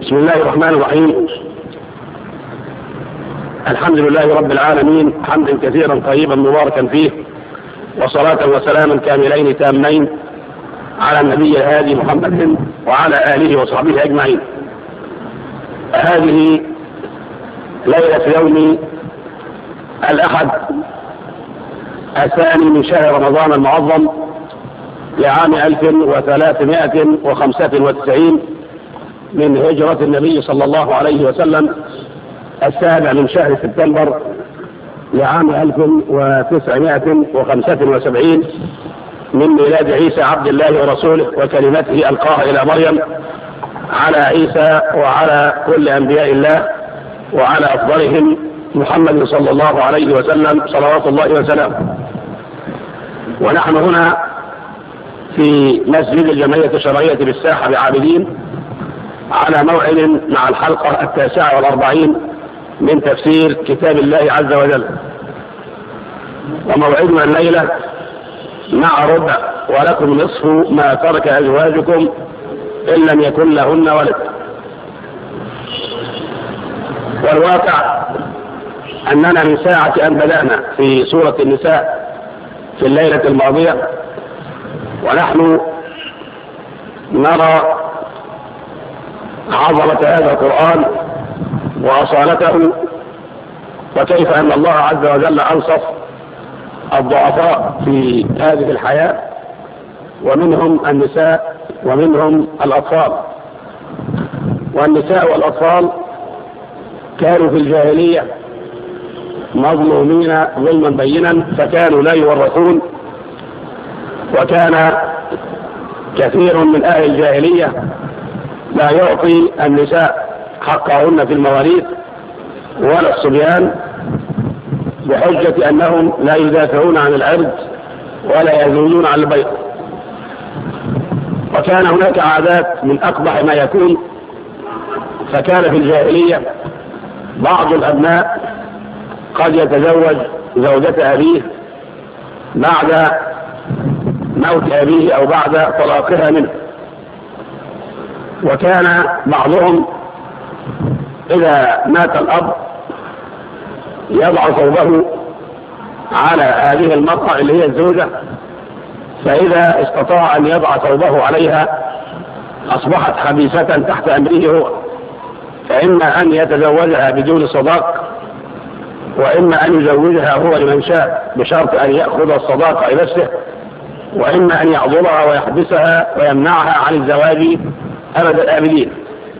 بسم الله الرحمن الرحيم. الحمد لله رب العالمين حمدا كثيرا طيبا مباركا فيه، وصلاة وسلاما كاملين تامين على النبي الهادي محمد وعلى آله وصحبه أجمعين. هذه ليلة يوم الأحد الثاني من شهر رمضان المعظم لعام 1395 من هجرة النبي صلى الله عليه وسلم، السابع من شهر سبتمبر لعام 1975 من ميلاد عيسى عبد الله ورسوله وكلمته ألقاها إلى مريم، على عيسى وعلى كل أنبياء الله وعلى أفضلهم محمد صلى الله عليه وسلم صلوات الله وسلامه. ونحن هنا في مسجد الجمعية الشرعية بالساحة بعابدين على موعد مع الحلقة 49 من تفسير كتاب الله عز وجل، وموعدنا الليلة مع ربع ولكم نصف ما ترك أزواجكم إن لم يكن لهن ولد. والواقع أننا من ساعة أن بدأنا في سورة النساء في الليلة الماضية ونحن نرى عظمة هذا القرآن وأصالته، وكيف أن الله عز وجل أنصف الضعفاء في هذه الحياة، ومنهم النساء ومنهم الأطفال. والنساء والأطفال كانوا في الجاهلية مظلومين ظلما بينا، فكانوا لا يورثون، وكان كثير من أهل الجاهلية لا يعطي النساء حقهن في المواريث ولا الصبيان، بحجة أنهم لا يدافعون عن العرض ولا يزولون عن البيض. وكان هناك عادات من أقبح ما يكون، فكان في الجاهلية بعض الأبناء قد يتزوج زوجة أبيه بعد موت أبيه أو بعد طلاقها منه، وكان بعضهم إذا مات الأب يضع ثوبه على هذه المرأة اللي هي الزوجة، فإذا استطاع أن يضع ثوبه عليها أصبحت خبيثة تحت أمره هو، فإما أن يتزوجها بدون صداق، وإما أن يزوجها هو لمن شاء بشرط أن يأخذ الصداق لنفسه، وإما أن يعضلها ويحبسها ويمنعها عن الزواج أبد الآبدين.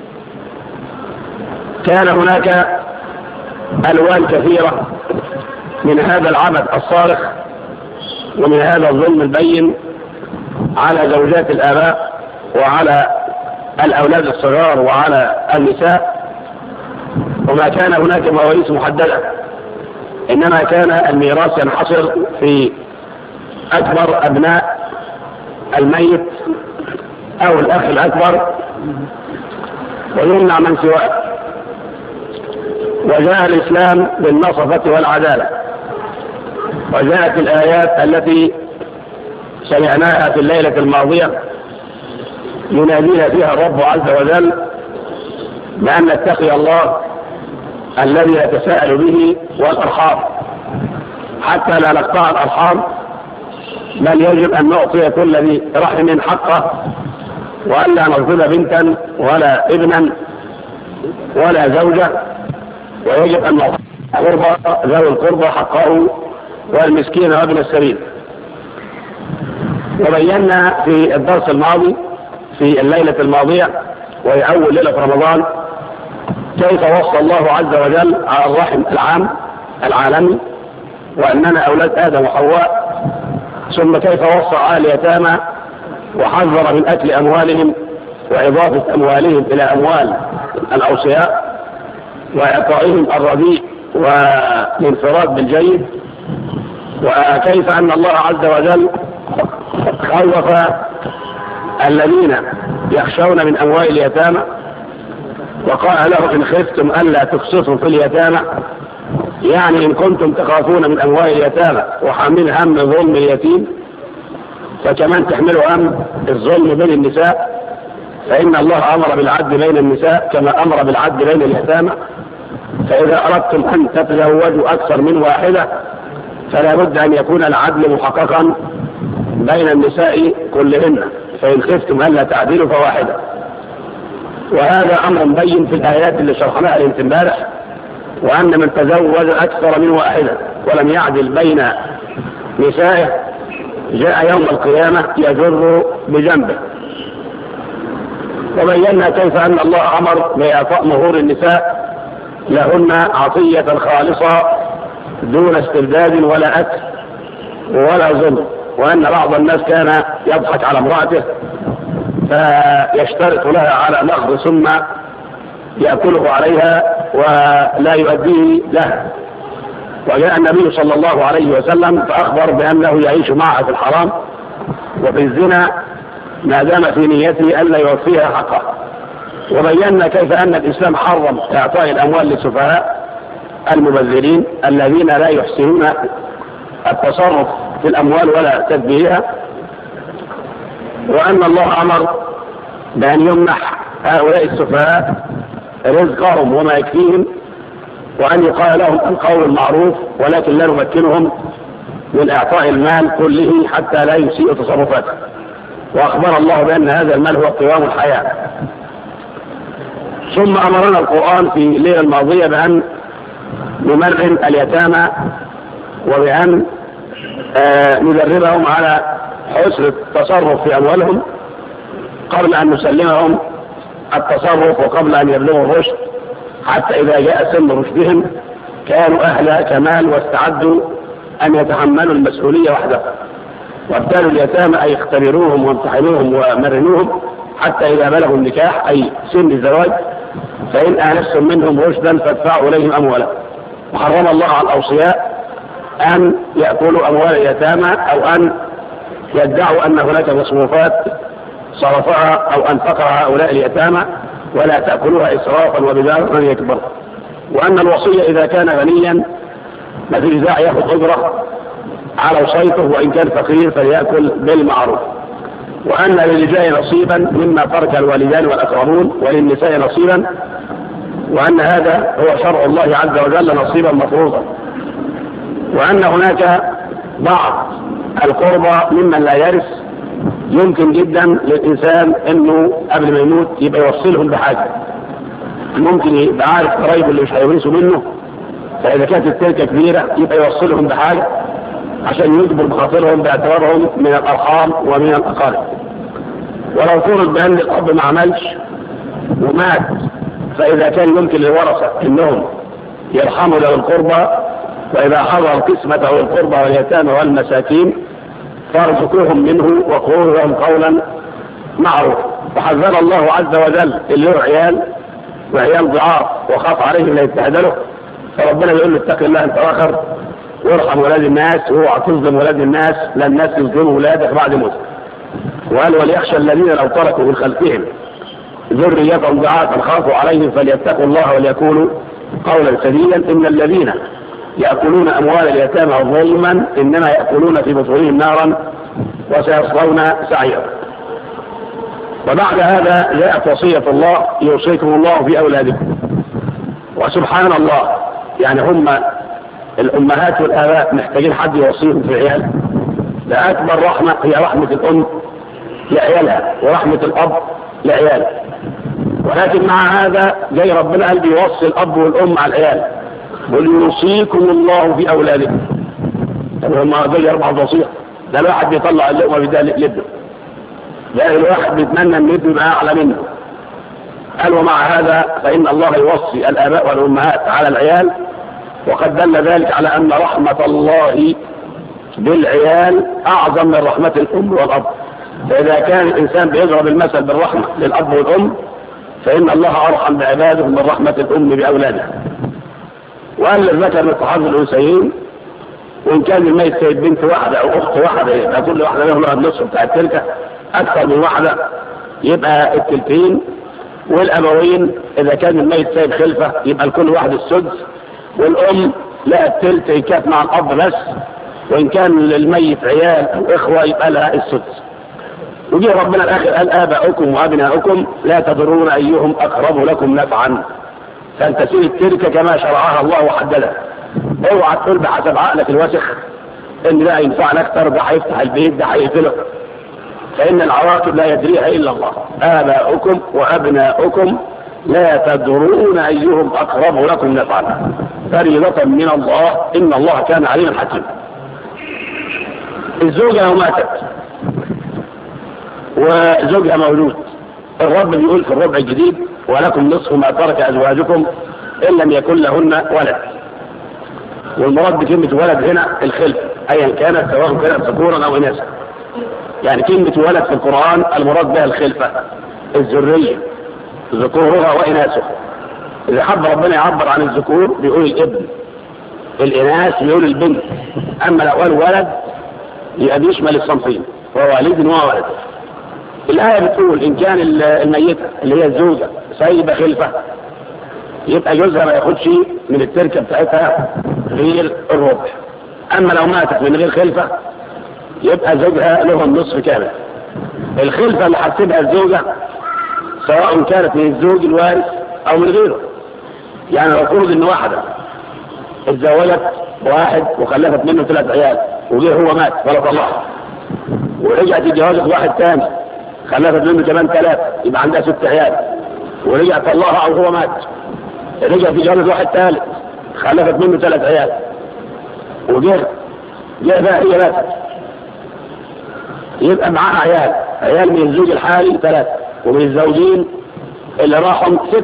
كان هناك ألوان كثيرة من هذا العبث الصارخ ومن هذا الظلم البين على زوجات الآباء وعلى الأولاد الصغار وعلى النساء، وما كان هناك مواريث محددة، إنما كان الميراث ينحصر في أكبر أبناء الميت أو الأخ الأكبر ويمنع من سواه. وجاء الإسلام بالنصفة والعدالة، وجاءت الآيات التي سمعناها في الليلة الماضية ينادينا فيها الرب عز وجل بأن نتقي الله الذي نتساءل به والأرحام، حتى لا نقطع الأرحام، بل يجب أن نعطي كل ذي رحم حقه، وألا نظلم بنتا ولا ابنا ولا زوجة، ويجب أن نعطي ذوي القربى حقه والمسكين وابن السبيل. وبينا في الدرس الماضي في الليلة الماضية وهي أول ليلة في رمضان كيف وصى الله عز وجل على الرحم العام العالمي، وأننا أولاد آدم وحواء، ثم كيف وصى على اليتامى وحذر من أكل أموالهم وإضافة أموالهم إلى أموال الأوصياء وإعطائهم الرديء والانفراد بالجيد، وكيف أن الله عز وجل خوف الذين يخشون من أموال اليتامى وقال لهم إن خفتم ألا تقسطوا في اليتامى، يعني إن كنتم تخافون من أموال اليتامى وحامل هم ظلم اليتيم، فكمان تحملوا هم الظلم بين النساء، فإن الله أمر بالعدل بين النساء كما أمر بالعدل بين اليتامى، فإذا أردتم أن تتزوجوا أكثر من واحدة فلا بد أن يكون العدل محققا بين النساء كلهن، فإن خفتم ألا تعدلوا فواحدة. وهذا أمر مبين في الآيات اللي شرحناها امبارح، وأن من تزوج أكثر من واحدة ولم يعدل بين نسائه جاء يوم القيامة يجر بجنبه. وبينا كيف أن الله أمر بإعطاء مهور النساء لهن عطية خالصة دون استبداد ولا أكل ولا ظلم، وأن بعض الناس كان يضحك على امرأته فيشترط لها على نقد ثم يأكله عليها ولا يؤديه لها. وجاء النبي صلى الله عليه وسلم فأخبر بأنه يعيش معها في الحرام وفي الزنا ما دام في نيته ألا يوفيها حقها. وبينا كيف أن الإسلام حرم إعطاء الأموال للسفهاء المبذرين الذين لا يحسنون التصرف في الأموال ولا تدبيرها، وأن الله أمر بأن يمنح هؤلاء السفهاء رزقهم وما يكفيهم، وأن يقال لهم القول المعروف ولكن لا نمكنهم من إعطاء المال كله حتى لا يسيء تصرفاته. وأخبر الله بأن هذا المال هو قوام الحياة. ثم أمرنا القرآن في الليلة الماضية بأن نمرن اليتامى وبأن ندربهم على حسن التصرف في أموالهم قبل أن نسلمهم التصرف وقبل أن يبلغوا الرشد، حتى إذا جاء سن رشدهم كانوا أهل كمال واستعدوا أن يتحملوا المسؤولية وحدهم. وابتالوا اليتامى أي اختبروهم وامتحنوهم ومرنوهم حتى إذا بلغوا النكاح أي سن الزواج، فإن آنستم منهم رشدا فادفعوا إليهم أموالهم. وحرم الله على الأوصياء أن يأكلوا أموال اليتامى أو أن يدعوا أن هناك مصروفات صرفها أو أنفقها هؤلاء اليتامى، ولا تأكلوها إسرافا وبدارا أن يكبر. وأن الوصية إذا كان غنيا ما في داعي يأخذ أجرة على وصيته، وإن كان فقير فليأكل بالمعروف. وأن للرجال نصيبا مما ترك الوالدان والأقربون وللنساء نصيبا، وأن هذا هو شرع الله عز وجل نصيبا مفروضا. وأن هناك بعض القربى ممن لا يرث يمكن جدا للإنسان أنه قبل ما يموت يبقى يوصلهم بحاجة، ممكن يبقى عارف قرايبه اللي مش هيورثوا منه، فإذا كانت التركة كبيرة يبقى يوصلهم بحاجة عشان يجبر بخاطرهم باعتبارهم من الأرحام ومن الأقارب. ولو فرض بأن الأب ما عملش ومات، فإذا كان يمكن للورثة أنهم يرحموا له القربى، وإذا حضر قسمته القربى واليتامى والمساكين فارزقوهم منه وقولوا لهم قولا معروف. وحذر الله عز وجل اللي له عيال وعيال ضعاف وخاف عليهم لا يتبهدلوا، فربنا بيقول له اتق الله انت واخر وارحم ولاد الناس واوعى تظلم ولاد الناس، لا الناس يظلموا ولادك بعد موتك. وقال وليخشى الذين لو تركوا من خلفهم ذرية ضعافا خافوا عليهم فليتقوا الله وليقولوا قولا سديدا إن الذين يأكلون أموال اليتامى ظلما إنما يأكلون في بطونهم نارا وسيصلون سعيرا. وبعد هذا جاءت وصية الله يوصيكم الله في أولادكم. وسبحان الله يعني هم الأمهات والآباء محتاجين حد يوصيهم في العيال. ده أكبر رحمة هي رحمة الأم لعيالها ورحمة الأب لعياله. ولكن مع هذا جاي ربنا قال بيوصي الأب والأم على العيال، قل يوصيكم الله في أولادكم. طب هم جاي 4 وصية، ده الواحد بيطلع اللقمة بيديها لابنه، ده الواحد بيتمنى ان ابنه يبقى أعلى منه. قال ومع هذا فإن الله يوصي الآباء والأمهات على العيال، وقد دل ذلك على أن رحمة الله بالعيال أعظم من رحمة الأم والأب. فإذا كان الإنسان بيضرب المثل بالرحمة للأب والأم، فإن الله أرحم بعباده من رحمة الأم بأولادها. وقال للذكر مثل حظ الأنثيين، وإن كان الميت سيد بنت واحدة أو أخت واحدة يبقى كل واحدة منهم لها النصف بتاع التركة، أكثر من واحدة يبقى التلتين. والأبوين إذا كان الميت سيد خلفة يبقى لكل واحد السدس، والأم لا التلت يكاف مع الأب بس، وإن كان للميت عيال أو إخوة يبقى لها السدس. وجه ربنا الآخر قال آباؤكم وأبناؤكم لا تدرون أيهم أقرب لكم نفعا، فأنت سير التركة كما شرعها الله وحددها. اوعى تقول بحسب عقلك الوسخ ان ده ينفعنا اكتر، ده هيفتح البيت، ده هيقتله، فإن العواقب لا يدريها إلا الله. آباؤكم وأبناؤكم لا تدرون أيهم أقرب لكم نفعا، فريضة من الله، إن الله كان عليما حكيما. الزوجة لو ماتت وزوجها مولود، الرب بيقول في الربع الجديد ولكم نصف ما ترك أزواجكم إن لم يكن لهن ولد. والمراد بكلمة ولد هنا الخلف، أيا كانت سواء كانت ذكورا أو إناثا. يعني كلمة ولد في القرآن المراد بها الخلفة، الذرية، ذكورها وإناثها. إذا حب ربنا يعبر عن الذكور بيقول الابن، الإناث بيقول البنت. أما لو قال ولد يبقى بيشمل الصنفين، ووالد وولد. الآية بتقول إن كان الميتة اللي هي الزوجة سايبة خلفة يبقى جوزها ما ياخدش من التركة بتاعتها غير الربع. أما لو ماتت من غير خلفة يبقى زوجها له النصف كامل. الخلفة اللي حسبها الزوجة سواء كانت من الزوج الوارث أو من غيره. يعني لو فرض إن واحدة اتزوجت واحد وخلفت منه 3 عيال وغير هو مات ولا طلعها، ورجعت اتجوزت واحد تاني خلفت منه كمان 3، يبقى عندها 6 عيال، ورجعت طلعها أو هو مات، رجعت اتجوزت واحد ثالث خلفت منه 3 عيال، وجه بقى هي ماتت، يبقى معاها عيال من الزوج الحالي 3 ومن الزوجين اللي راحوا 6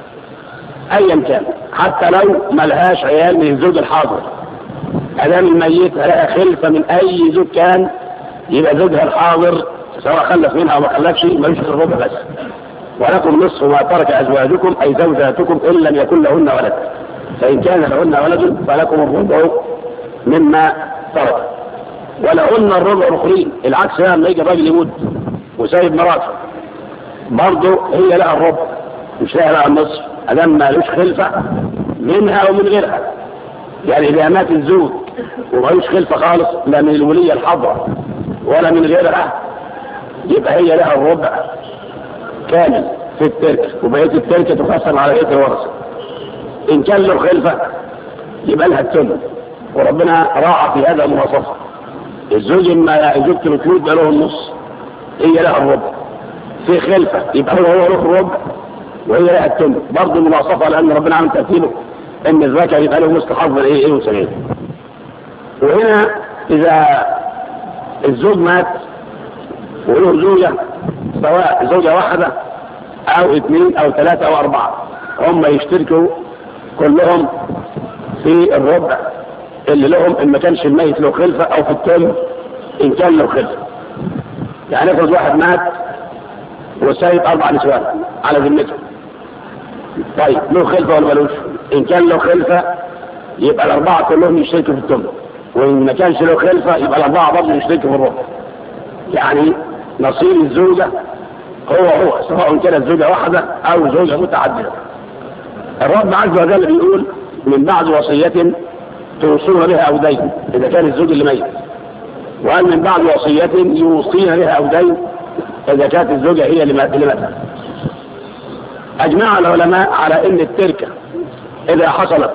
ايا كان، حتى لو ملهاش عيال من الزوج الحاضر. ادام الميت لها خلفه من اي زوج كان يبقى زوجها الحاضر سواء خلف منها او ما خلفش ملوش غير الربع بس. ولكم نصف ما ترك ازواجكم اي زوجاتكم ان لم يكن لهن ولد، فان كان لهن ولد فلكم الربع مما ترك، ولهن الربع الاخرين. العكس لما يجي الراجل يموت وسايب مراته برضه هي لها الربع مش لها النصف، ادام مالوش خلفه منها ومن غيرها. يعني اذا مات الزوج ومالوش خلفه خالص لا من الوليه الحضره ولا من غيرها يبقى هي لها الربع كامل في التركه، وبقيه التركه تقسم على بقيه الورثه. ان كان له خلفه يبقى لها الثمن، وربنا راعى في هذا المواصفه. الزوج اما زوجته بتموت بقى له النص، هي لها الربع. في خلفه يبقى هو له الربع وهي لها الثمن، برضه المواصفه لان ربنا عمل ترتيبه ان الذكر يبقى له مستحضر ايه وسنين. وهنا اذا الزوج مات وله زوجه سواء زوجه واحده او 2 أو 3 أو 4، هم يشتركوا كلهم في الربع اللي لهم ان ما كانش الميت له خلفه، او في الثمن ان كان له خلفه. يعني افرض واحد مات وسايب 4 نسوان على ذمته، طيب له خلفه ولا ملوش؟ ان كان له خلفه يبقى ال4 كلهم يشتركوا في الثمن، وان ما كانش له خلفه يبقى ال4 برضه يشتركوا في الربع. يعني نصيب الزوجه هو سواء كانت زوجه واحده او زوجه متعدده. الرب عز وجل بيقول من بعد وصيه توصون بها او دين اذا كان الزوج اللي ميت، وقال من بعد وصيه يوصين بها او دين اذا كانت الزوجه هي اللي ماتت. اجمع العلماء على ان التركه اذا حصلت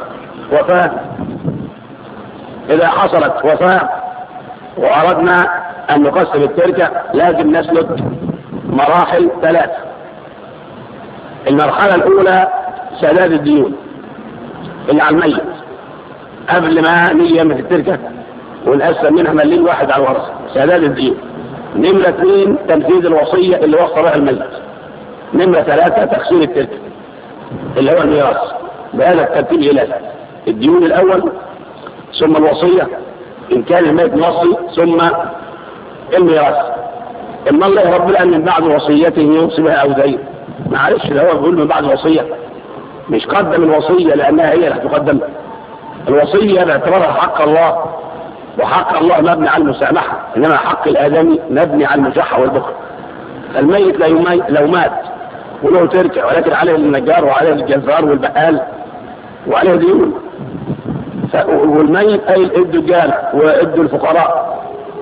وفاه واردنا ان نقسم التركه لازم نسلك مراحل 3. المرحله الاولى سداد الديون اللي على الميت قبل ما نيجي من التركه ونقسم منها مليم واحد على الورثه، سداد الديون. نمرة 2 تنفيذ الوصيه اللي وصى بها الميت. نمرة 3 تقسيم التركه اللي هو الميراث بهذا الترتيب الالهي، الديون الاول ثم الوصيه ان كان الميت موصي ثم الميراث. اما الله رب العالمين من بعد وصيته يوصي بها او دين، معلش ده هو بيقول من بعد وصيه، مش قدم الوصيه لانها هي اللي هتقدم. الوصيه باعتبارها حق الله، وحق الله مبني على المسامحه، انما حق الادمي مبني على المشحه والبخل. الميت لو مات وله تركه ولكن عليه النجار وعليه الجزار والبقال وعليه ديون، والميت قايل ادوا الجهل وادوا الفقراء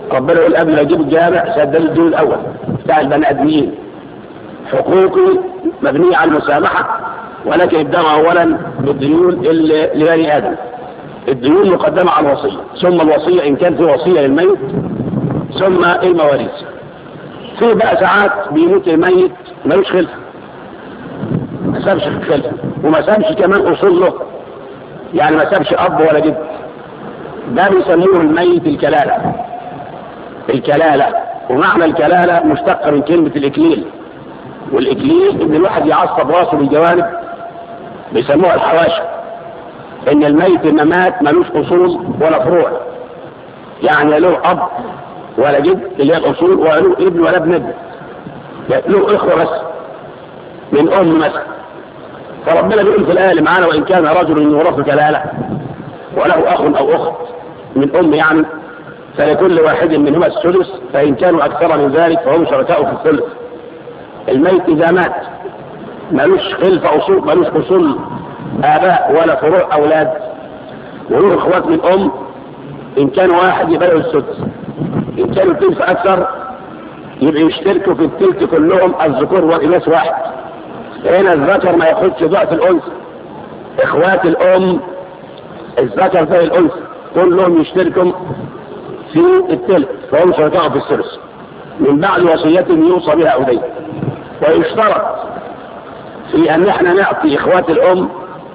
ربنا يقول قبل ما يجيب الجامع سددوا الدين الاول بتاع البني ادمين، حقوقي مبنيه على المسامحه، ولكن ابدأوا اولا بالديون لبني ادم. الديون مقدمه على الوصيه، ثم الوصيه ان كان في وصيه للميت، ثم المواريث. في بقى ساعات بيموت الميت ملوش خلفه، ما سابش خلفه، وما سابش كمان اصول له، يعني ما سابش اب ولا جد. ده بيسموه الميت الكلاله. الكلاله، ومعنى الكلاله مشتقه من كلمه الاكليل، والاكليل ان الواحد يعصب راسه بالجوانب، بيسموها الحواشي. ان الميت ما مات ملوش اصول ولا فروع، يعني له اب ولا جد اللي هي الاصول، ولا له ابن ولا ابن ابن، له اخوه بس من ام مثلا. فربنا بيقول في الايه اللي معانا: وان كان رجل يورث كلاله وله اخ او اخت من ام، يعني فلكل واحد منهما السدس، فان كانوا اكثر من ذلك فهم شركاء في الثلث. الميت اذا مات ملوش خلفه اصول، ملوش اصول اباء ولا فروع اولاد، وله اخوات من ام، ان كان واحد يبقى له السدس، ان كانوا الثلث اكثر يبقى يشتركوا في الثلث كلهم الذكور والاناث واحد. هنا الذكر ما ياخدش ضعف الانثى، اخوات الام الذكر زي الانثى كلهم يشتركوا في الثلث، فهم شركاء في الثلث من بعد وصيه يوصى بها اوليه. ويشترط في ان احنا نعطي اخوات الام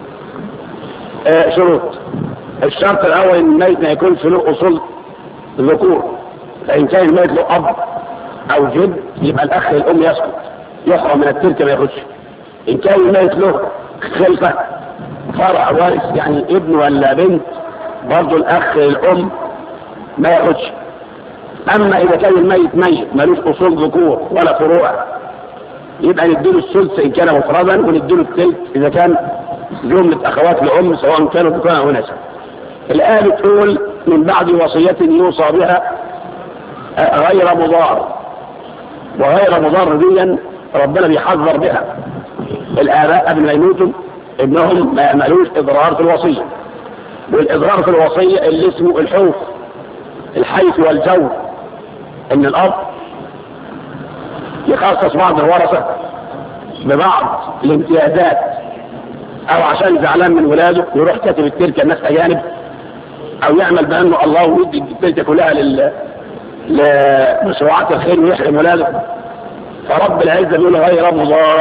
شروط. الشرط الاول ان الميت ما يكونش له اصول ذكور، فان كان الميت له اب او جد يبقى الاخ الام يسقط، يحرم من التركه ما يخش. ان كان الميت له خلفه فرع وارث، يعني ابن ولا بنت، برضه الاخ الام ما ياخدش. اما اذا كان الميت ميت ملوش اصول ذكور ولا فروع يبقى نديله الثلث ان كان مفردا، ونديله الثلث اذا كان جمله اخوات لام سواء كانوا ذكورا او اناثا. الايه بتقول: من بعد وصيه يوصى بها غير مضار. وغير مضار دي ربنا بيحذر بها الاباء قبل ما يموتوا انهم ما يعملوش اضرار في الوصيه. والاضرار في الوصيه اللي اسمه الحوف، الحيف والجور، ان الاب يخصص بعض الورثه ببعض الامتيازات، او عشان زعلان من ولاده يروح كاتب التركه الناس اجانب، او يعمل بانه الله ويدي التركه كلها لمشروعات الخير ويحرم ولاده. فرب العزه بيقول غير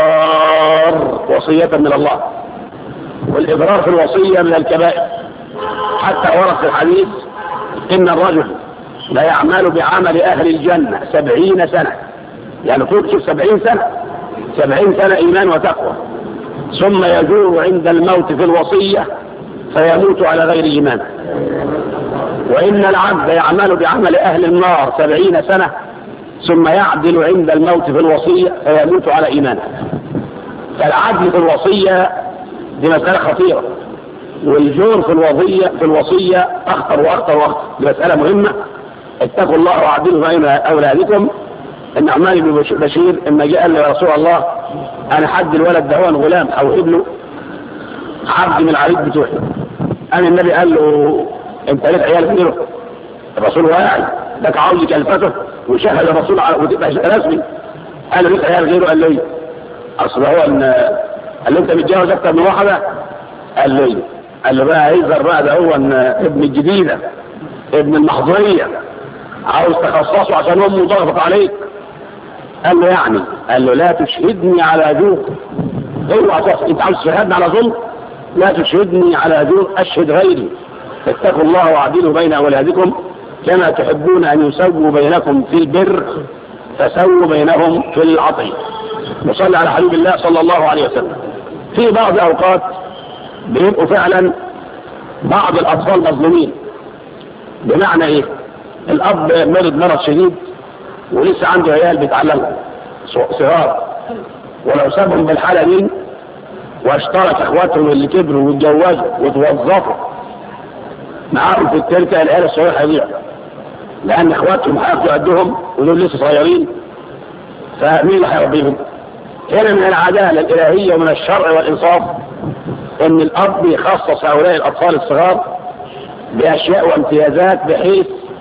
مضار، وصيه من الله. والاضرار في الوصيه من الكبائر، حتى ورد في الحديث: ان الرجل لا يعمل بعمل اهل الجنه 70 سنه، يعني تكتب 70 سنه، 70 سنه ايمان وتقوى، ثم يجور عند الموت في الوصيه فيموت على غير ايمان. وان العبد يعمل بعمل اهل النار 70 سنه ثم يعدل عند الموت في الوصيه فيموت على ايمان. فالعدل في الوصيه دي مساله خطيره، والجور في الوصيه اخطر واخطر واخطر، دي مساله مهمه. اتقوا الله واعدلوا بين اولادكم. النعمان بن بشير اما جاء قال يا رسول الله انا حد الولد ده هو غلام او ابنه عبد من العبيد بتوعي. انا النبي قال له انت لك عيال غيره؟ الرسول واعي لك عاوز كلفته وشهد الرسول وتبقى رسمي. قال له لك عيال غيره؟ قال له اصل هو ان قال له انت متجوز اكتر من واحده؟ قال له بقى هيظهر بقى ده هو ان ابن الجديده ابن المحظوريه عاوز تخصصه عشان امه ضغطت عليك. قال له يعني؟ قال له لا تشهدني على جور. اوعى انت عاوز تشهدني على ظلم؟ لا تشهدني على جور، اشهد غيري. فاتقوا الله واعدلوا بين اولادكم كما تحبون ان يسووا بينكم في البر فسووا بينهم في العطيه. نصلي على حبيب الله صلى الله عليه وسلم. في بعض الاوقات بيبقوا فعلا بعض الاطفال مظلومين. بمعنى ايه؟ الاب مرض شديد ولسه عنده عيال بيتعلموا صغار، ولو سابهم بالحاله دي واشترك اخواتهم اللي كبروا واتجوزوا وتوظفوا معاهم في التركه، العيال الصغير هيضيع، لان اخواتهم هياخدوا قدهم ودول لسه صغيرين، فمين اللي هيربيهم؟ هنا من العداله الالهيه ومن الشرع والانصاف ان الاب يخصص هؤلاء الاطفال الصغار باشياء وامتيازات بحيث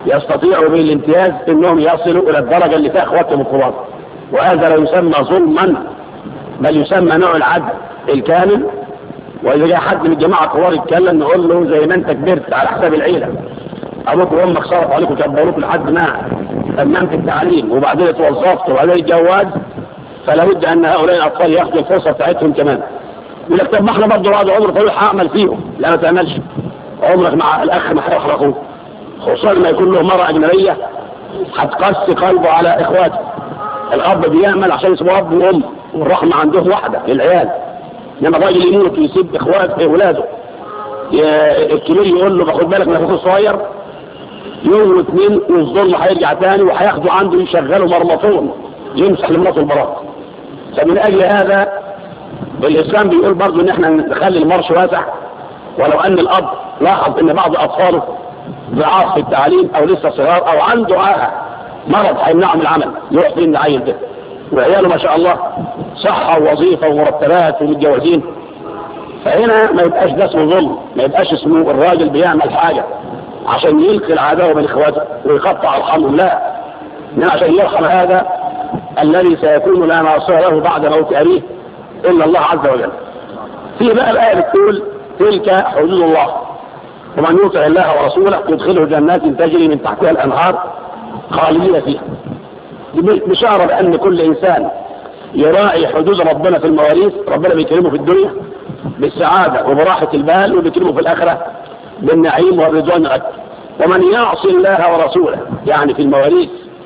يستطيعوا بالامتياز انهم يصلوا الى الدرجه اللي فيها اخواتهم الكبار، وهذا لا يسمى ظلما بل يسمى نوع العدل الكامل. واذا جاء حد من الجماعه الكبار يتكلم نقول له زي ما انت كبرت على حساب العيله، ابوك وامك صرفوا عليكم وكبروك لحد ما تممت التعليم وبعدين اتوظفت وبعدين الجواز، فلا بد ان هؤلاء الاطفال ياخذوا الفرصه بتاعتهم كمان. يقول لك طب ما احنا برضه بعد عمر طويل هعمل فيهم. لا ما تعملش، عمرك مع الاخ ما هيحرق اخوه، خصوصا لما يكون له مرأة أجنبية هتقسي قلبه على إخواته. الأب بيعمل عشان يسيبوا أب وأم والرحمة عندهم واحدة للعيال، لما الراجل يموت ويسيب أولاده الكبير يقول له باخد بالك من أخوك الصغير، يوم واثنين والظلم هيرجع تاني وهياخدوا عنده يشغلوا مرمطون يمسح لمراته البراءة. فمن أجل هذا الإسلام بيقول برضه إن احنا نخلي المرش واسع، ولو أن الأب لاحظ إن بعض أطفاله ضعاف في التعليم او لسه صغار او عنده مرض هيمنعه من العمل، يروح فين العيل ده؟ وعياله ما شاء الله صحه ووظيفه ومرتبات ومتجوزين. فهنا ما يبقاش ده اسمه ظلم، ما يبقاش اسمه الراجل بيعمل حاجه عشان يلقي العداوه بين اخواته ويقطع ارحامهم، لا، انما عشان يرحم هذا الذي سيكون لا ناصر له بعد موت ابيه الا الله عز وجل. في بقى الايه بتقول تلك حدود الله ومن يطع الله ورسوله يدخله جنات تجري من تحتها الانهار خالدين فيها. بشارة بأن كل إنسان يراعي حدود ربنا في المواريث ربنا بيكرمه في الدنيا بالسعادة وبراحة البال، وبيكرمه في الآخرة بالنعيم والرضوان الأكبر. ومن يعصي الله ورسوله يعني في المواريث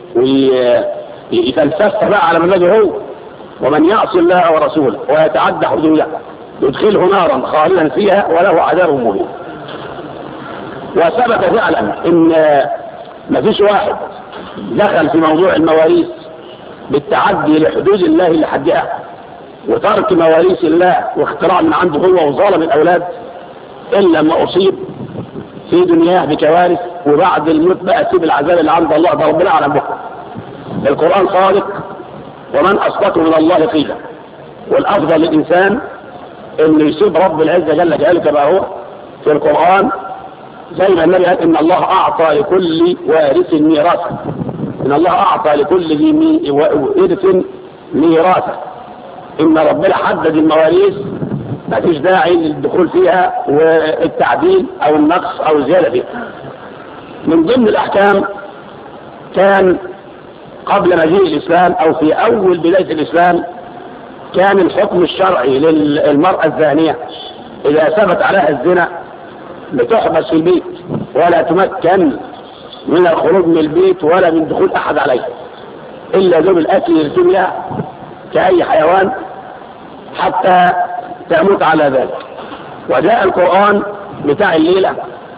ويفلسف بقى على مزاجه هو، ومن يعصي الله ورسوله ويتعدى حدوده يدخله نارا خالدا فيها وله عذاب مهين. وثبت فعلا ان ما فيش واحد دخل في موضوع المواريث بالتعدي لحدود الله اللي حدها وترك مواريث الله واختراع من عنده هو وظلم الاولاد الا ما اصيب في دنياه بكوارث، وبعد الموت بقى سيب العذاب اللي عند الله. ده ربنا اعلم بكره. القران صادق ومن اصدق من الله قيلا، والافضل للانسان انه يسيب رب العزه جل جلاله كما هو في القران، زي ما النبي قال ان الله اعطى لكل وارث ميراثا، ان الله اعطى لكل ذي وارث ميراثا. ان ربنا حدد المواريث ما فيش داعي للدخول فيها والتعديل او النقص او الزياده فيها. من ضمن الاحكام كان قبل مجيء الاسلام او في اول بدايه الاسلام كان الحكم الشرعي للمراه الزانيه اذا ثبت عليها الزنا بتحبس في البيت ولا تمكن من الخروج من البيت ولا من دخول احد عليها الا ذوب الاكل يرسمها كاي حيوان حتى تموت على ذلك. وجاء القرآن بتاع الليلة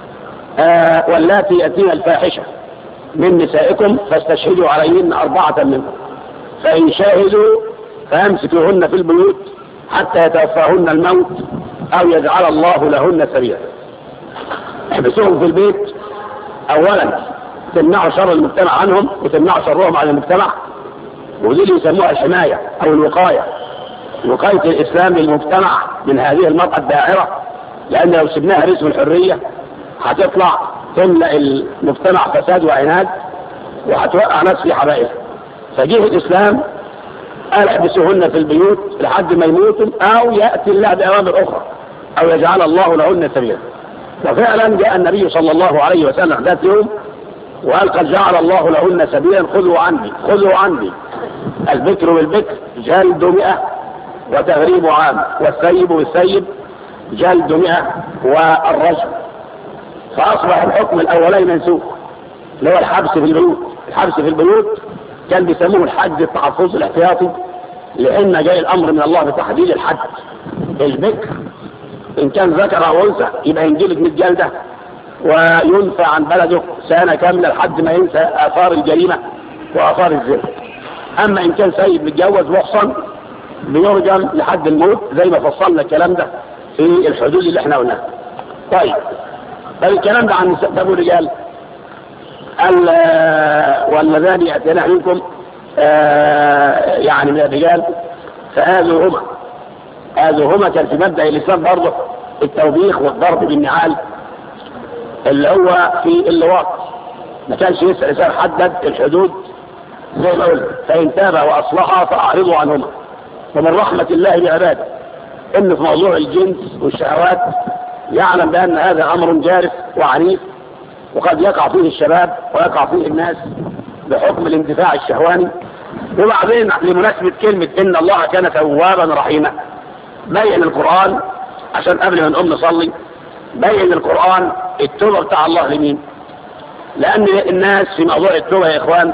واللاتي يأتين الفاحشة من نسائكم فاستشهدوا عليهن 4 منكم فإن شاهدوا فامسكوهن في البيوت حتى يتوفاهن الموت أو يجعل الله لهن سبيلا. احبسوهم في البيت أولا تمنعوا شر المجتمع عنهم وتمنعوا شرهم عن المجتمع، ودي اللي يسموها الحماية أو الوقاية، وقاية الإسلام للمجتمع من هذه المرأة الداعرة، لأن لو سبناها رسم الحرية هتطلع تملأ المجتمع فساد وعناد وهتوقع ناس في حبائل. فجيه الإسلام قال احبسوهن في البيوت لحد ما يموتوا أو يأتي الله بأوامر أخرى أو يجعل الله لهن سبيلا. وفعلا جاء النبي صلى الله عليه وسلم ذات يوم وقال قد جعل الله لهن سبيلا خذوا عني البكر بالبكر جلد 100 وتغريب عام والسيب بالسيب جلد 100 والرجم. فأصبح الحكم الأولي منسوخ اللي هو الحبس في البيوت. الحبس في البيوت كان بيسموه الحد التحفظ الاحتياطي، لأن جاي الأمر من الله بتحديد الحد. البكر إن كان ذكر أو أنثى يبقى ينجلد 100 جلدة وينفى عن بلده سنة كاملة لحد ما ينسى آثار الجريمة وآثار الزنا. أما إن كان سيد متجوز محصن بيرجم لحد الموت زي ما فصلنا الكلام ده في الحدود اللي احنا قلناها. طيب الكلام ده عن النساء. طب الرجال واللذان يأتينا منكم يعني من الرجال فآذوهما كان في مبدأ الإسلام برضه التوبيخ والضرب بالنعال اللي هو في اللواط. ما كانش لسه الإنسان حدد الحدود زي ما قلت. فإن تاب وأصلحا فأعرضوا عنهما. ومن رحمة الله بعباده إن في موضوع الجنس والشهوات يعلم بأن هذا أمر جارف وعنيف، وقد يقع فيه الشباب ويقع فيه الناس بحكم الاندفاع الشهواني. وبعدين لمناسبة كلمة إن الله كان توابا رحيما، بين القرآن عشان قبل ما نقوم نصلي بين القرآن التوبة بتاع الله لمين؟ لأن الناس في موضوع التوبة يا إخوان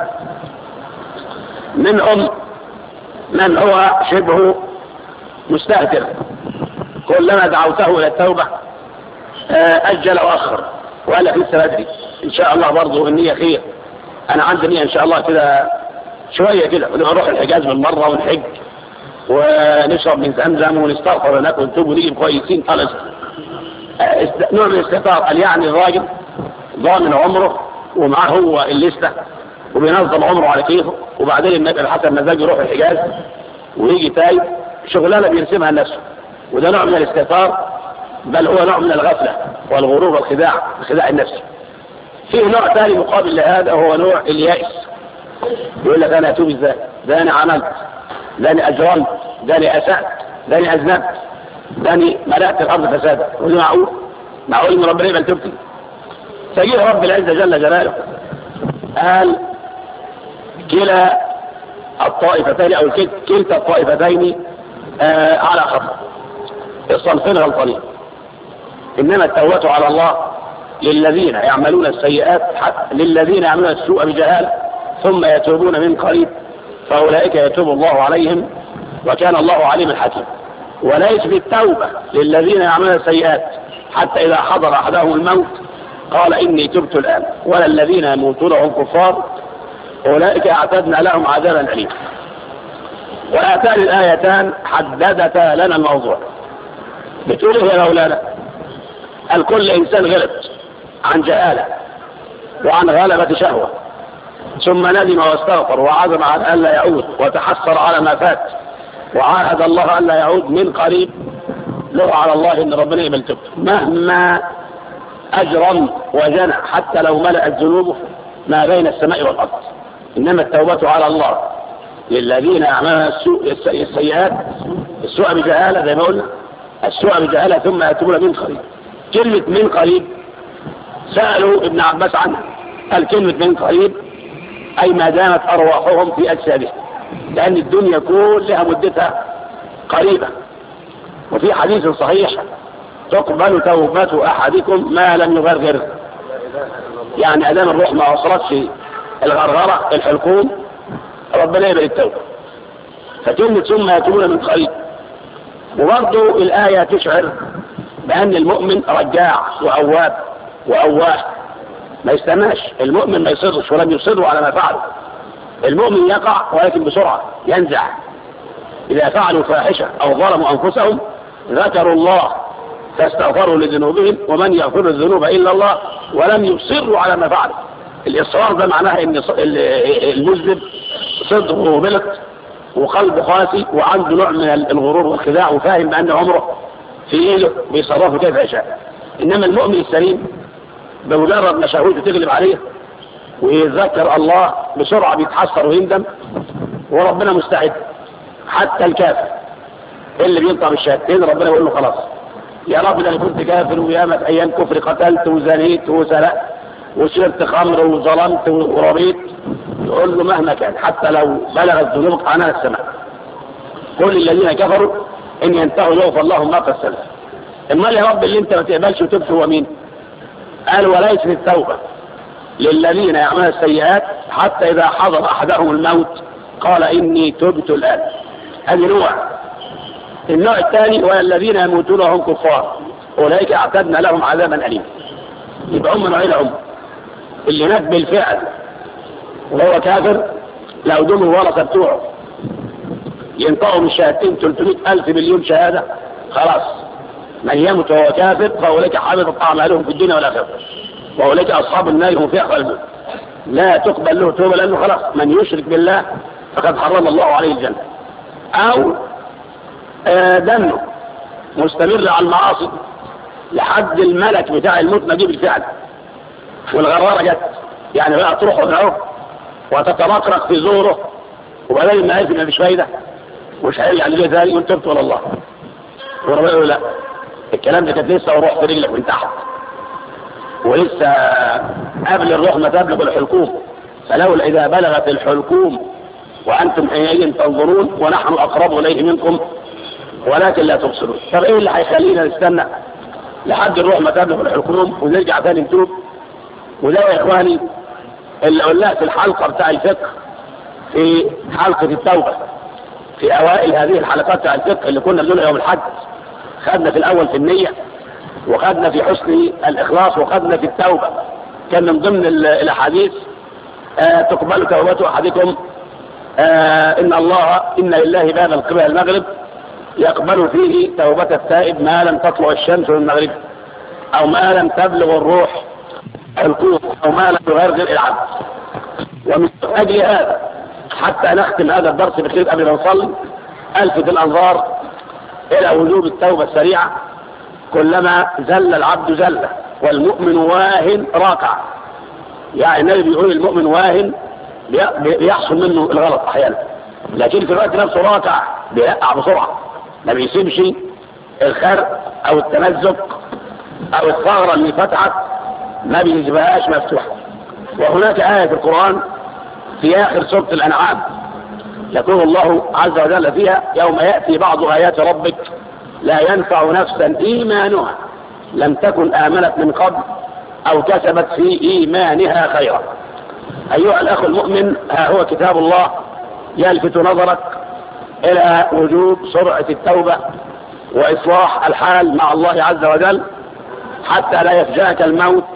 منهم من هو شبه مستهتر، كلما دعوته إلى التوبة أجل وأخر وقال لك لسه بدري، إن شاء الله برضه النية خير، أنا عندي نية إن شاء الله كده شوية كده ونروح الحجاز من مرة ونحج ونشرب من زمزم ونستغفر وناكل ونتوب ونيجي كويسين خالص. نوع من الاستهتار. قال يعني الراجل ضامن عمره ومعاه هو الليسته وبينظم عمره على كيفه، وبعدين النبي الحسن مزاج يروح الحجاز ويجي تايب شغلانه بيرسمها لنفسه، وده نوع من الاستهتار، بل هو نوع من الغفله والغرور والخداع، الخداع النفسي. فيه نوع ثاني مقابل لهذا وهو نوع اليائس. يقول لك انا اتوب ازاي؟ ده انا عملت، ده انا اجرمت، ده انا اسأت، ده انا اذنبت، ده انا ملأت الارض فسادا. يقول معقول؟ معقول ان ربنا يقبل توبتي؟ فجيه رب العزه جل جلاله قال كلا الطائفتين او كلتا الطائفتين على خطأ، الصنفين غلطانين. انما التوبة على الله للذين يعملون السيئات، للذين يعملون السوء بجهالة ثم يتوبون من قريب فاولئك يتوب الله عليهم وكان الله عليما حكيما. وليس بالتوبة للذين يعملون السيئات حتى اذا حضر احدهم الموت قال اني تبت الان، ولا الذين يموتون وهم كفار أولئك أعتدنا لهم عذابا أليما. وهاتان الآيتان حددتا لنا الموضوع. بتقول ايه يا مولانا؟ الكل إنسان غلط عن جهالة وعن غلبة شهوة، ثم ندم واستغفر وعزم على ألا يعود وتحسر على ما فات وعاهد الله ألا يعود من قريب، له على الله إن ربنا يقبل توبته مهما أجرم وجنى حتى لو ملأت ذنوبه ما بين السماء والأرض. إنما التوبة على الله للذين يعملون السيئات، السوء بجهالة زي ما قلنا، السوء بجهالة ثم يتوبون من قريب. كلمة من قريب سألوا ابن عباس عنها، قال كلمة من قريب أي ما دامت أرواحهم في أجسادهم، لأن الدنيا كلها مدتها قريبة. وفي حديث صحيح تقبل توبة أحدكم ما لم يغرغر، يعني أدام الروح ما وصلتش الغرغرة الحلقوم ربنا يقبل التوبة. فكلمة ثم يتوبون من قريب. وبرضه الآية تشعر بأن المؤمن رجاع وأواب وأواه، ما يستناش. المؤمن ما يصرش ولم يصروا على ما فعلوا. المؤمن يقع ولكن بسرعة ينزع. إذا فعلوا فاحشة أو ظلموا أنفسهم ذكروا الله فاستغفروا لذنوبهم ومن يغفر الذنوب إلا الله ولم يصروا على ما فعلوا. الإصرار ده معناه ان المذنب صدره بلط وقلبه قاسي وعنده نوع من الغرور والخداع وفاهم بأن عمره في ايده بيصرفه كيف يشاء. انما المؤمن السليم بمجرد ما شهوته تغلب عليه ويتذكر الله بسرعة بيتحسر ويندم، وربنا مستعد. حتى الكافر اللي بينطق بالشهادتين ربنا يقول له خلاص يا رب ده انا كنت كافر وياما في ايام كفر قتلت وزنيت وسرقت وشربت خمر وظلمت وربيت، يقول له مهما كان حتى لو بلغت ذنوبك عنان السماء كل الذين كفروا ان ينتهوا يغفر لهم ما قد سلف. امال يا رب اللي انت ما تقبلش وتبت هو مين؟ قال وليس التوبة للذين يعملون السيئات حتى اذا حضر احدهم الموت قال اني تبت الان. هذه نوع. النوع الثاني والذين يموتون وهم كفار اولئك اعتدنا لهم عذابا اليما. يبقى هم نوعين. هم اللي مات بالفعل وهو كافر لو دول الورثه بتوعه ينطقوا من الشهادتين 300,000 مليون شهاده خلاص من يموت وهو كافر فاولئك حبطت اعمالهم في الدنيا والاخره واولئك اصحاب النار هم فيها خالدون لا تقبل له توبه لانه خلاص من يشرك بالله فقد حرم الله عليه الجنه. او دمه مستمر على المعاصي لحد الملك بتاع الموت ما جه بالفعل والغرارة جت يعني بقى تروح معه وتتمطرق في زوره وبعدين ما يفهم مفيش فايده مش هيرجع ليه ثاني يقول تبت ولا الله. وربنا يقول لا، الكلام ده كانت لسه وروح في رجلك من تحت ولسه قبل الروح ما تبلغ الحلقوم، فلولا اذا بلغت الحلقوم وانتم حينئذ تنظرون ونحن اقرب اليه منكم ولكن لا تبصرون. طب ايه اللي هيخلينا نستنى لحد الروح ما تبلغ الحلقوم ونرجع ثاني نتوب؟ وده يا اخواني اللي قلناه في الحلقه بتاع الفقه، في حلقه التوبه، في اوائل هذه الحلقات بتاع الفقه اللي كنا بنقولها يوم الحد. خدنا في الاول في النيه، وخدنا في حسن الاخلاص، وخدنا في التوبه. كان من ضمن الاحاديث تقبل توبه احدكم ان لله بابا قبل المغرب يقبل فيه توبه التائب ما لم تطلع الشمس من المغرب، او ما لم تبلغ الروح القوم، او ما لم يغرغر العبد. ومن اجل هذا حتى نختم هذا الدرس بخير قبل ما نصلي الفت الانظار الى وجوب التوبه السريعه كلما زل العبد زله، والمؤمن واهن راكع. يعني النبي بيقول المؤمن واهن بيحصل منه الغلط احيانا، لكن في الوقت نفسه راكع بيقع بسرعه، ما بيسيبش الخرق او التمزق او الثغره اللي فتحت ما بيسيبهاش مفتوحه. وهناك آية في القرآن في آخر سورة الأنعام يقول الله عز وجل فيها يوم يأتي بعض آيات ربك لا ينفع نفسا إيمانها لم تكن آمنت من قبل أو كسبت في إيمانها خيرا. أيها الأخ المؤمن، ها هو كتاب الله يلفت نظرك إلى وجوب سرعة التوبة وإصلاح الحال مع الله عز وجل حتى لا يفجأك الموت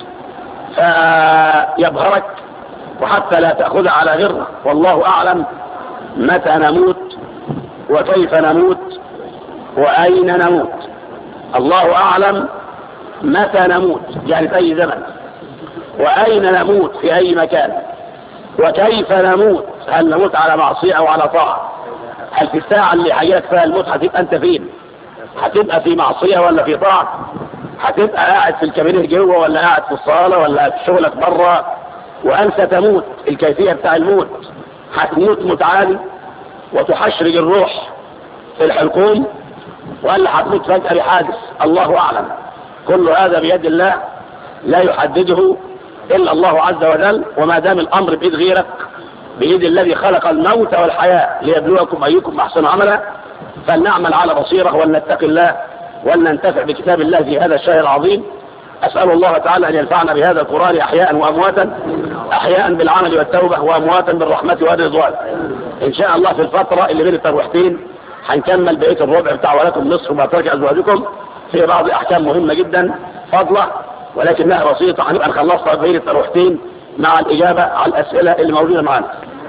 فيبهرك، وحتى لا تأخذ على غره. والله أعلم متى نموت وكيف نموت وأين نموت. الله أعلم متى نموت يعني في أي زمن، وأين نموت في أي مكان، وكيف نموت، هل نموت على معصية أو على طاعة، هل في الساعة اللي حياتك فيها الموت هتبقى أنت فين، هتبقى في معصية ولا في طاعة، هتبقى قاعد في الكابينة جوه ولا قاعد في الصالة ولا في شغلك بره، وأنت تموت الكيفية بتاع الموت، هتموت موت عالي وتحشرج الروح في الحلقوم، ولا هتموت فجأة بحادث، الله أعلم. كل هذا بيد الله لا يحدده إلا الله عز وجل، وما دام الأمر بإيد غيرك بإيد الذي خلق الموت والحياة ليبلوكم أيكم أحسن عملا، فلنعمل على بصيرة ولنتقي الله ولننتفع بكتاب الله في هذا الشهر العظيم. أسأل الله تعالى أن ينفعنا بهذا القرآن أحياء وأمواتا، أحياء بالعمل والتوبة وأمواتا بالرحمة والرضوان. إن شاء الله في الفترة اللي بين الترويحتين هنكمل بقية الربع بتاع ولكم نصف ما ترك أزواجكم في بعض أحكام مهمة جدا فضلة ولكنها بسيطة، هنبقى نخلصها بين الترويحتين مع الإجابة على الأسئلة اللي موجودة معنا.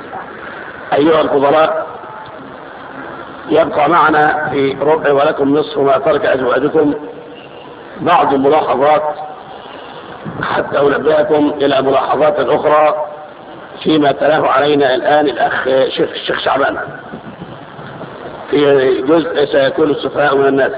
أيها الفضلاء، يبقى معنا في ربع ولكم نصف ما ترك أزواجكم بعض الملاحظات حتى أنبهكم إلى ملاحظات أخرى فيما تلاه علينا الآن الأخ الشيخ شعبان في جزء سيكون السفهاء من الناس.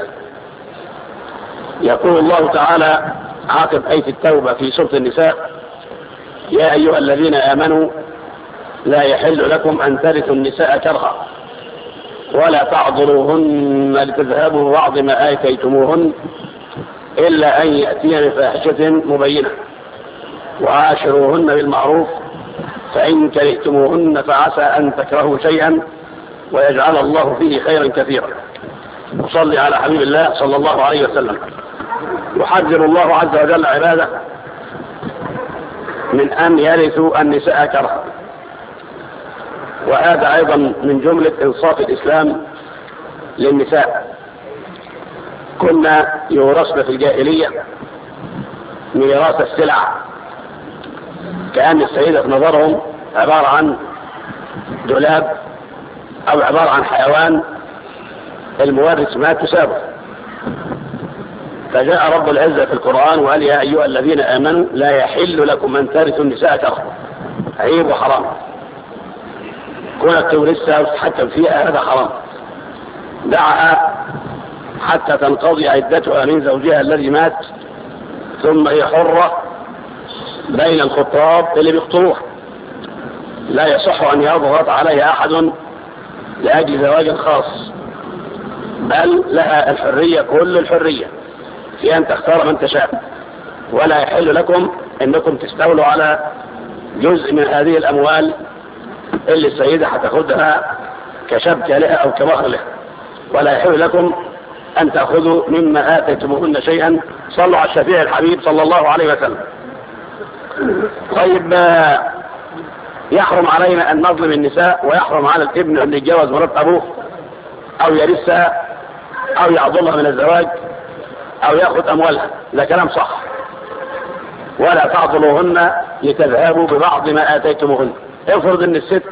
يقول الله تعالى عاقب آية التوبة في سورة النساء: يا أيها الذين آمنوا لا يحل لكم أن ترثوا النساء كرها ولا تعضلوهن لتذهبوا بعض ما آتيتموهن إلا أن يأتين بفاحشة مبينة وعاشروهن بالمعروف فإن كرهتموهن فعسى أن تكرهوا شيئا ويجعل الله فيه خيرا كثيرا. وصلي على حبيب الله صلى الله عليه وسلم. يحذر الله عز وجل عباده من أن يرثوا النساء كرها، وهذا أيضا من جملة إنصاف الإسلام للنساء. كنا يورثن في الجاهلية ميراث السلع، كأن السيدة في نظرهم عبارة عن دولاب أو عبارة عن حيوان المورث ما تساوي. فجاء رب العزة في القرآن وقال: يا أيها الذين آمنوا لا يحل لكم أن ترثوا النساء كرها، عيب وحرام، كونك تورثها وتتحكم فيها هذا حرام. دعها حتى تنقضي عدتها من زوجها الذي مات، ثم هي حرة بين الخطاب اللي بيخطبوها. لا يصح أن يضغط عليها أحد لأجل زواج خاص، بل لها الحرية، كل الحرية في أن تختار من تشاء، ولا يحل لكم أنكم تستولوا على جزء من هذه الأموال اللي السيدة هتاخدها كشبكة لها أو كمهر لها، ولا يحل لكم أن تأخذوا مما آتيتموهن شيئا. صلوا على الشفيع الحبيب صلى الله عليه وسلم. طيب، يحرم علينا أن نظلم النساء، ويحرم على الابن أن يتجوز مرات أبوه أو يرثها أو يعضلها من الزواج أو يأخذ أموالها. ده كلام صح. ولا تعضلوهن لتذهبوا ببعض ما آتيتموهن. افرض أن الست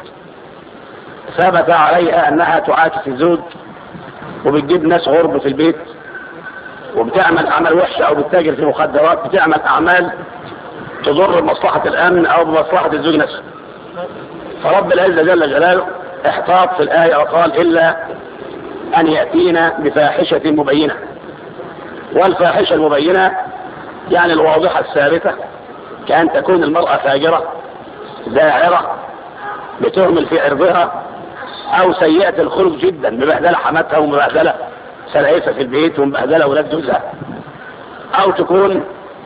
ثبت عليها أنها تعاكس الزوج وبتجيب ناس غرب في البيت وبتعمل أعمال وحشة أو بتتاجر في مخدرات، بتعمل أعمال تضر بمصلحة الأمن أو بمصلحة الزوج نفسه. فرب العزة جل جلاله احتاط في الآية وقال: إلا أن يأتينا بفاحشة مبينة. والفاحشة المبينة يعني الواضحة الثابتة، كأن تكون المرأة فاجرة داعرة بتهمل في عرضها، أو سيئة الخلق جدا، مبهدلة حماتها ومبهدلة سلايفها في البيت ومبهدلة ولاد جوزها، أو تكون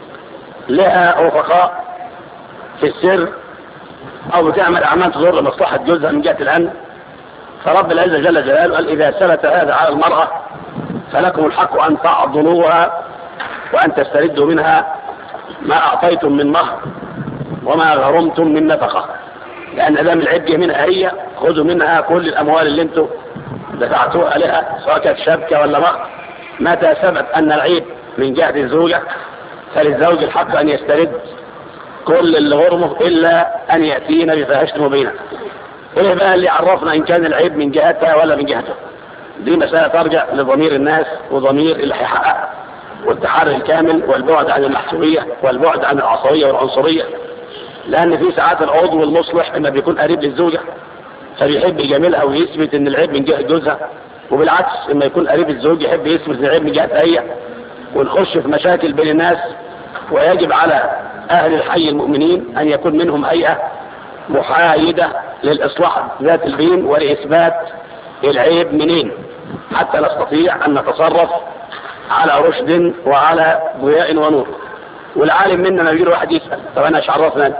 لها رفقاء في السر، أو بتعمل أعمال تضر مصلحة جوزها من جهة الأمن. فرب العزة جل جلاله قال: إذا ثبت هذا على المرأة فلكم الحق أن تعضلوها وأن تستردوا منها ما أعطيتم من مهر وما غرمتم من نفقة، لأن دام العبء منها هي، خذوا منها كل الأموال اللي انتم دفعتوها لها، سواء كانت شبكة ولا مهر. متى ثبت أن العيب من جهة الزوجة فللزوج الحق أن يسترد كل اللي غرمه، إلا أن يأتينا بفاحشة مبينة. إيه بقى اللي عرفنا إن كان العيب من جهتها ولا من جهته؟ دي مسألة ترجع لضمير الناس وضمير اللي هيحققها، والتحري الكامل والبعد عن المحسوبية والبعد عن العصبية والعنصرية. لأن في ساعات العضو المصلح لما بيكون قريب للزوجة فبيحب يجاملها ويثبت إن العيب من جهة جوزها، وبالعكس لما يكون قريب الزوج يحب يثبت إن العيب من جهتها هي، ونخش في مشاكل بين الناس. ويجب على أهل الحي المؤمنين أن يكون منهم هيئة محايدة للإصلاح ذات البين ولإثبات العيب منين، حتى نستطيع أن نتصرف على رشد وعلى ضياء ونور. والعالم منا يجي واحد يسأل: طب أنا إيش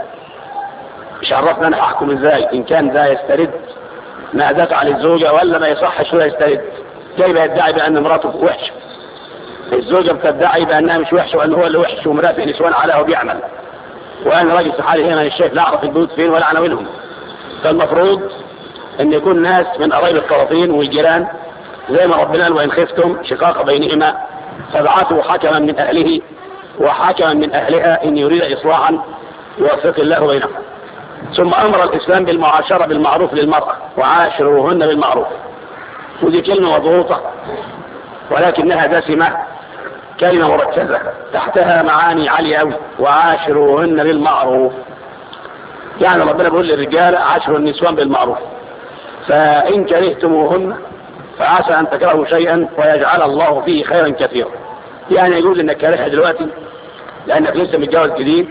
عرفنا أنا أحكم إزاي إن كان ذا يسترد ما دفع للزوجة ولا ما يصحش ولا يسترد؟ كيف يدعي بأن مراته وحشة؟ الزوجة بتدعي بأنها مش وحشة وأن هو اللي وحش ومرافق نسوان عليها وبيعمل، وأنا راجل في حالي هنا الشيخ لا أعرف البيوت فين ولا عناوينهم. فالمفروض أن يكون ناس من قرايب الطرفين والجيران، زي ما ربنا قال: وإن خفتم شقاق بينهما فابعثوا حكما من أهله وحكما من أهلها إن يريد إصلاحا يوفق الله بينهم. ثم أمر الإسلام بالمعاشرة بالمعروف للمرأة: وعاشروهن بالمعروف. ودي كلمة مضغوطة ولكنها دسمة، كلمة مركزة تحتها معاني عالية أوي. وعاشروهن بالمعروف يعني ربنا بيقول للرجال: عاشروا النسوان بالمعروف. فإن كرهتموهن فعسى أن تكرهوا شيئا ويجعل الله فيه خيرا كثيرا. يعني يقول إنك كارهها دلوقتي لأنك لسه متجوز جديد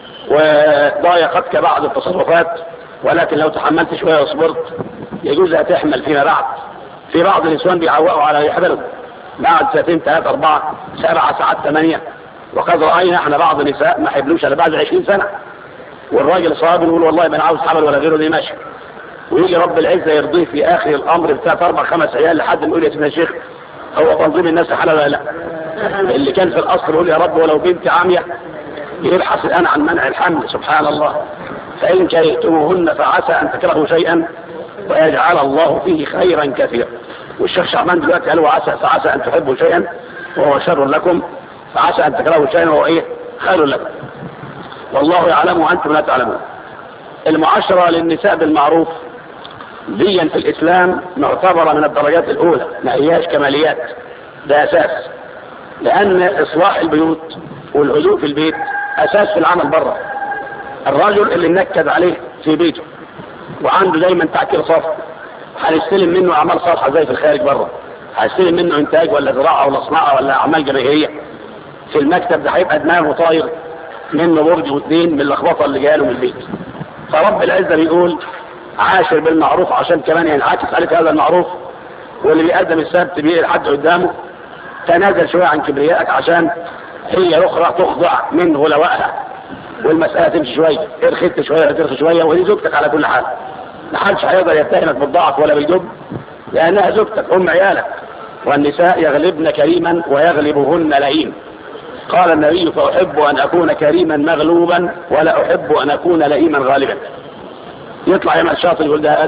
وضايقتك بعض التصرفات، ولكن لو تحملت شوية وصبرت يجوز هتحمل فيما بعد. في بعض النسوان بيعوقوا على يحملوا بعد 2 3 4 7 ساعات 8، وقد رأينا احنا بعض النساء ما حبلوش على بعد 20 سنة، والراجل صابر يقول: والله ما انا عاوز حمل ولا غيره، دي ماشي. ويجي رب العزة يرضيه في آخر الأمر بتاع 4 5 عيال لحد ما يقول: يا سيدنا الشيخ هو تنظيم الناس حلال ولا لا؟ اللي كان في الأصل يقول: يا رب ولو بنتي عامية، يبحث الآن عن منع الحمل. سبحان الله. فإن كرهتموهن فعسى أن تكرهوا شيئا ويجعل الله فيه خيرا كثيرا. والشيخ شعبان دلوقتي قال: فعسى أن تحبوا شيئا وهو شر لكم، فعسى أن تكرهوا شيئا وهو خير لكم، والله يعلم وأنتم لا تعلمون. المعاشرة للنساء بالمعروف ديا في الإسلام معتبرة من الدرجات الأولى، ما هياش كماليات، ده أساس. لأن إصلاح البيوت والهدوء في البيت أساس في العمل بره. الرجل اللي منكد عليه في بيته وعنده دايما تعكير صفر، هنستلم منه أعمال صالحة زي في الخارج بره، هنستلم منه إنتاج ولا زراعة ولا صناعة ولا أعمال جماهيرية. في المكتب ده هيبقى دماغه طاير منه برج واثنين من اللخبطه اللي جايه له من البيت. فرب العزه بيقول عاشر بالمعروف عشان كمان ينعكس عليك هذا المعروف، واللي بيقدم السبت بيه لحد قدامه. تنازل شويه عن كبريائك عشان هي الاخرى تخضع من غلوائها، والمساله تمشي شويه، ارخدت شويه ترخي شويه، ودي زوجتك على كل حال. محدش هيقدر يتهمك بالضعف ولا بالجبن، لانها زوجتك ام عيالك. والنساء يغلبن كريما ويغلبهن لئيم. قال النبي فأحب أن أكون كريما مغلوبا ولا أحب أن أكون لئيما غالبا. يطلع يعمل شاطر يقول ده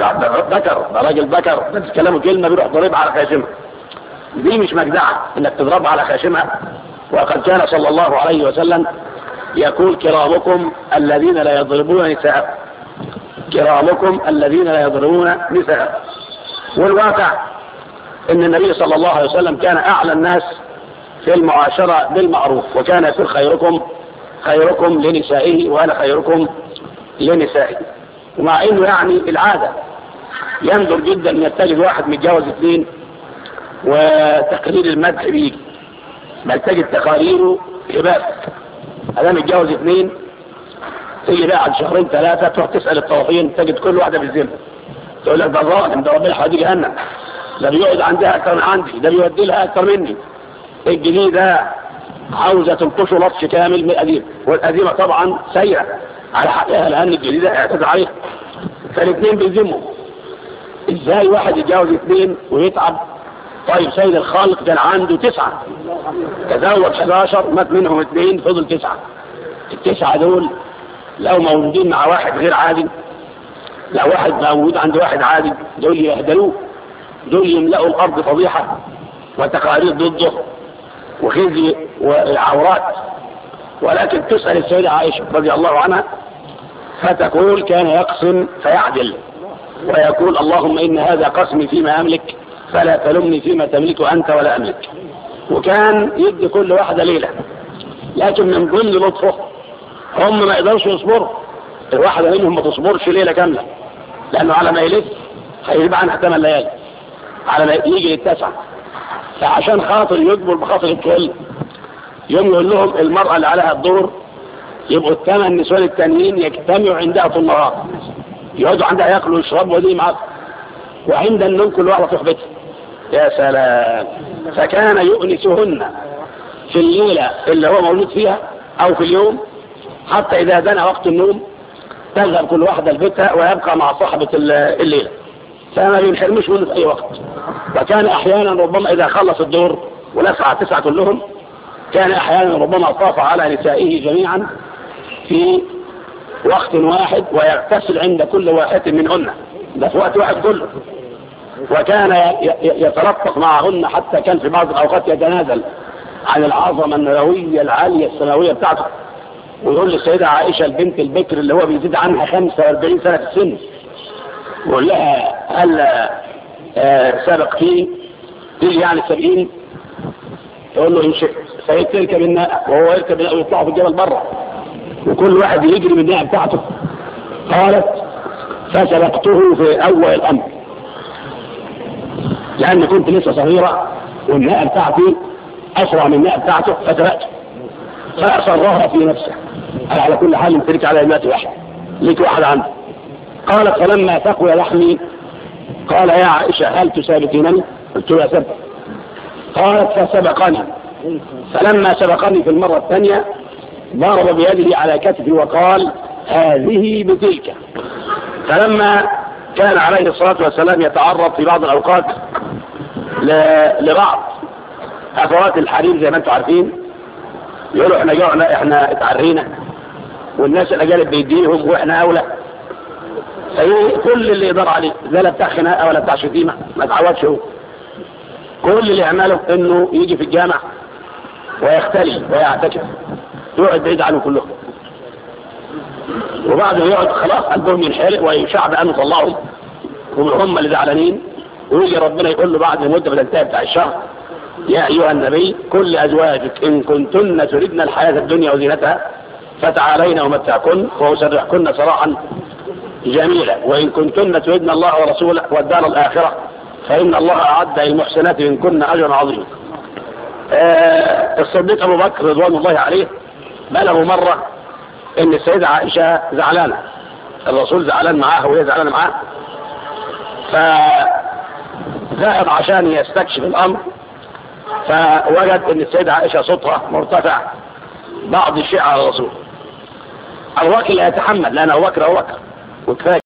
راجل ذكر تتكلموا كلمة بيروح ضرب على خاشمها. دي مش مجدعة انك تضرب على خاشمها. وقد كان صلى الله عليه وسلم يقول كرامكم الذين لا يضربون نساء، كرامكم الذين لا يضربون نساء. والواقع ان النبي صلى الله عليه وسلم كان اعلى الناس في المعاشرة بالمعروف، وكان يقول خيركم لنسائه وانا خيركم لنسائه. ومع انه يعني العادة يندر جدا ان تجد واحد متجوز اثنين وتقرير المدح بيجي، بل تجد تقاريره هبات. هذا متجوز اثنين تيجي بعد شهرين ثلاثة تروح تسأل الطرفين تجد كل واحدة بالذمة، تقول لك ده ظالم، ده ربنا هيوديه جهنم، ده بيقعد عندها اكثر من عندي، ده بيودي لها اكثر مني. الجديدة عاوزة تنقشه لطش كامل من القديمة، والقديمة طبعا سيئة على حقها لأن الجديدة اعتدى عليها. فالاثنين بيذموا. ازاي واحد يتجوز اثنين ويتعب؟ طيب سيد الخالق كان عنده 9، تزوج 11 مات منهم 2 فضل 9. ال9 دول لو موجودين مع واحد غير عادي، لو واحد موجود عند واحد عادي، دول يهدلوه، دول يملأوا الأرض فضيحة وتقارير ضده وخزي وعورات. ولكن تسأل السيدة عائشة رضي الله عنها فتقول كان يقسم فيعدل ويقول اللهم إن هذا قسمي فيما أملك فلا تلمني فيما تملك أنت ولا أملك. وكان يدي كل واحدة ليلة، لكن من ضمن لطفه هم ما يقدرش يصبروا، الواحدة منهم ما تصبرش ليلة كاملة، لأنه على ما يلف هيجيب عنها 8 ليالي على ما يجي لل9. فعشان خاطر يجبر بخاطر الكل يوم يقول لهم المرأة اللي عليها الدور يبقوا ال8 نسوان التانيين يجتمعوا عندها طول النهار، يقعدوا عندها ياكلوا ويشربوا ودي معاهم، وعند النوم كل واحدة في بيتها. يا سلام. فكان يؤنسهن في الليلة اللي هو مولود فيها أو في اليوم، حتى إذا دنا وقت النوم تذهب كل واحدة لبيتها ويبقى مع صاحبة الليلة، فما بينحرمش منه في أي وقت. وكان أحيانا ربما إذا خلص الدور ولسع 9 كلهم، كان أحيانا ربما طاف على نسائه جميعا في وقت واحد ويغتسل عند كل واحد منهن، ده في وقت واحد كله. وكان يترفق معهن حتى كان في بعض الأوقات يتنازل عن العظمة النبوية العالية السماوية بتاعته، ويقول للسيدة عائشة البنت البكر اللي هو بيزيد عنها 45 سنة في السن، يقول لها هل سبقتين؟ تيجي يعني 70؟ تقول له إن شئت. سيد تركب الناقة وهو يركب الناقة ويطلعوا في الجبل بره وكل واحد يجري من الناقة بتاعته. قالت فسبقته في أول الأمر لأن كنت لسه صغيرة والناقة بتاعتي أسرع من الناقة بتاعته فسبقته، فأصرها في نفسه. على كل حال امتلك على المات واحد، ليك واحد عنده. قالت فلما تقوى لحمي قال يا عائشة هل تسابقينني؟ قلت له سبق. قالت فسبقني، فلما سبقني في المرة الثانية ضرب بيده على كتفي وقال هذه بتلك. فلما كان عليه الصلاة والسلام يتعرض في بعض الأوقات لبعض أخوات الحريم زي ما انتم عارفين، يقولوا احنا جوعنا، احنا اتعرينا، والناس الأجانب بيدينهم واحنا أولى. كل اللي يقدر عليه لا بتاع خناقة ولا بتاع شتيمة، ما تعودش هو. كل اللي يعمله انه يجي في الجامع ويختلي ويعتكف، يقعد بعيد عنه كلهم، وبعد ما يقعد خلاص قلبهم ينحرق ويشعب انه طلعهم وهم اللي زعلانين. ويجي ربنا يقول له بعد المدة بتنتهي بتاع الشهر يا ايها النبي كل ازواجك ان كنتن تردن الحياة الدنيا وزينتها فتعالين ومتعكن واسرحكن سراحا جميلة، وإن كنتن تردن الله ورسوله والدار الآخرة فإن الله أعد للمحسنات منكن أجرا عظيما. الصديق أبو بكر رضوان الله عليه بلغوا مرة ان السيدة عائشة زعلانة، الرسول زعلان معاها وهي زعلانة معاه، فذهب عشان يستكشف الامر، فوجد ان السيدة عائشة صوتها مرتفع بعض الشيء على الرسول. ابو بكر لا يتحمل، لان ابو بكر وكفايه